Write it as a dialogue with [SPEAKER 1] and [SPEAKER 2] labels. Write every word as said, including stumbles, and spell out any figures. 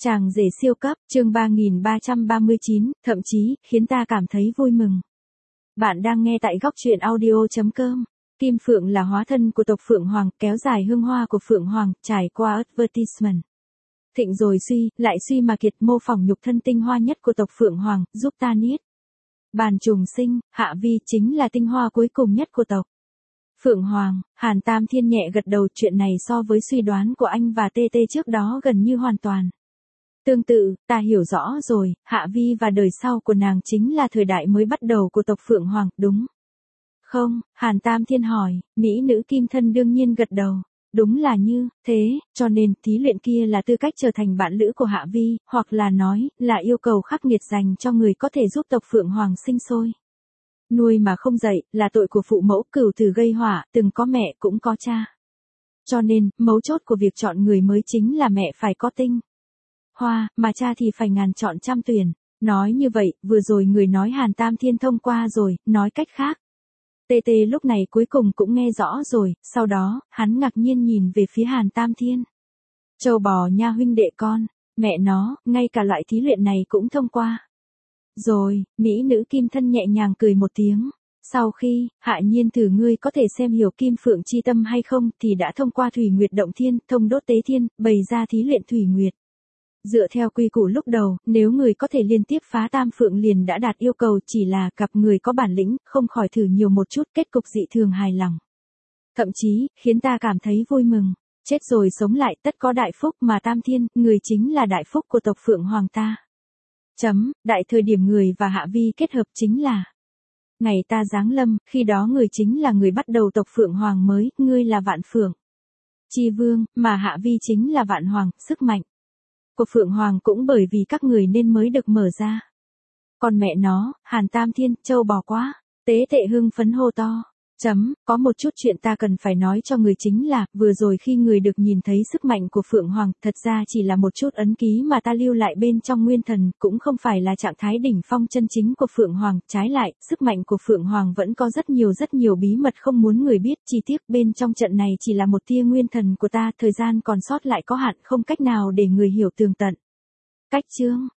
[SPEAKER 1] Chàng rể siêu cấp, chương ba nghìn ba trăm ba mươi chín, thậm chí, khiến ta cảm thấy vui mừng. Bạn đang nghe tại góc truyện audio chấm com. Kim Phượng là hóa thân của tộc Phượng Hoàng, kéo dài hương hoa của Phượng Hoàng, trải qua advertisement. Thịnh rồi suy, lại suy mà kiệt, mô phỏng nhục thân tinh hoa nhất của tộc Phượng Hoàng, giúp ta niết bàn trùng sinh, Hạ Vi chính là tinh hoa cuối cùng nhất của tộc Phượng Hoàng. Hàn Tam Thiên nhẹ gật đầu, chuyện này so với suy đoán của anh và Tê Tê trước đó gần như hoàn toàn tương tự. Ta hiểu rõ rồi, Hạ Vi và đời sau của nàng chính là thời đại mới bắt đầu của tộc Phượng Hoàng, đúng không? Hàn Tam Thiên hỏi. Mỹ nữ kim thân đương nhiên gật đầu. Đúng là như thế, cho nên thí luyện kia là tư cách trở thành bạn lữ của Hạ Vi, hoặc là nói, là yêu cầu khắc nghiệt dành cho người có thể giúp tộc Phượng Hoàng sinh sôi nuôi mà không dạy, là tội của phụ mẫu, cửu tử gây họa, từng có mẹ cũng có cha. Cho nên, mấu chốt của việc chọn người mới chính là mẹ phải có tinh hoa, mà cha thì phải ngàn chọn trăm tuyển. Nói như vậy, vừa rồi người nói Hàn Tam Thiên thông qua rồi, nói cách khác. Tê Tê lúc này cuối cùng cũng nghe rõ rồi, sau đó, hắn ngạc nhiên nhìn về phía Hàn Tam Thiên. Châu bò nha huynh đệ con, mẹ nó, ngay cả loại thí luyện này cũng thông qua. Rồi, Mỹ nữ kim thân nhẹ nhàng cười một tiếng. Sau khi, Hạ Nhiên thử ngươi có thể xem hiểu Kim Phượng chi tâm hay không, thì đã thông qua Thủy Nguyệt Động Thiên, thông đốt tế thiên, bày ra thí luyện Thủy Nguyệt. Dựa theo quy củ lúc đầu, nếu người có thể liên tiếp phá tam phượng liền đã đạt yêu cầu, chỉ là gặp người có bản lĩnh, không khỏi thử nhiều một chút, kết cục dị thường hài lòng. Thậm chí, khiến ta cảm thấy vui mừng. Chết rồi sống lại, tất có đại phúc, mà Tam Thiên, người chính là đại phúc của tộc Phượng Hoàng ta. Chấm, đại thời điểm người và Hạ Vi kết hợp chính là ngày ta giáng lâm, khi đó người chính là người bắt đầu tộc Phượng Hoàng mới, ngươi là Vạn Phượng Chi Vương, mà Hạ Vi chính là Vạn Hoàng, sức mạnh của Phượng Hoàng cũng bởi vì các người nên mới được mở ra. Còn mẹ nó, Hàn Tam Thiên, châu bò quá. Tế Tệ hưng phấn hô to. Chấm, có một chút chuyện ta cần phải nói cho người chính là, vừa rồi khi người được nhìn thấy sức mạnh của Phượng Hoàng, thật ra chỉ là một chút ấn ký mà ta lưu lại bên trong nguyên thần, cũng không phải là trạng thái đỉnh phong chân chính của Phượng Hoàng, trái lại, sức mạnh của Phượng Hoàng vẫn có rất nhiều rất nhiều bí mật không muốn người biết, chi tiết bên trong trận này chỉ là một tia nguyên thần của ta, thời gian còn sót lại có hạn, không cách nào để người hiểu tường tận. Cách chương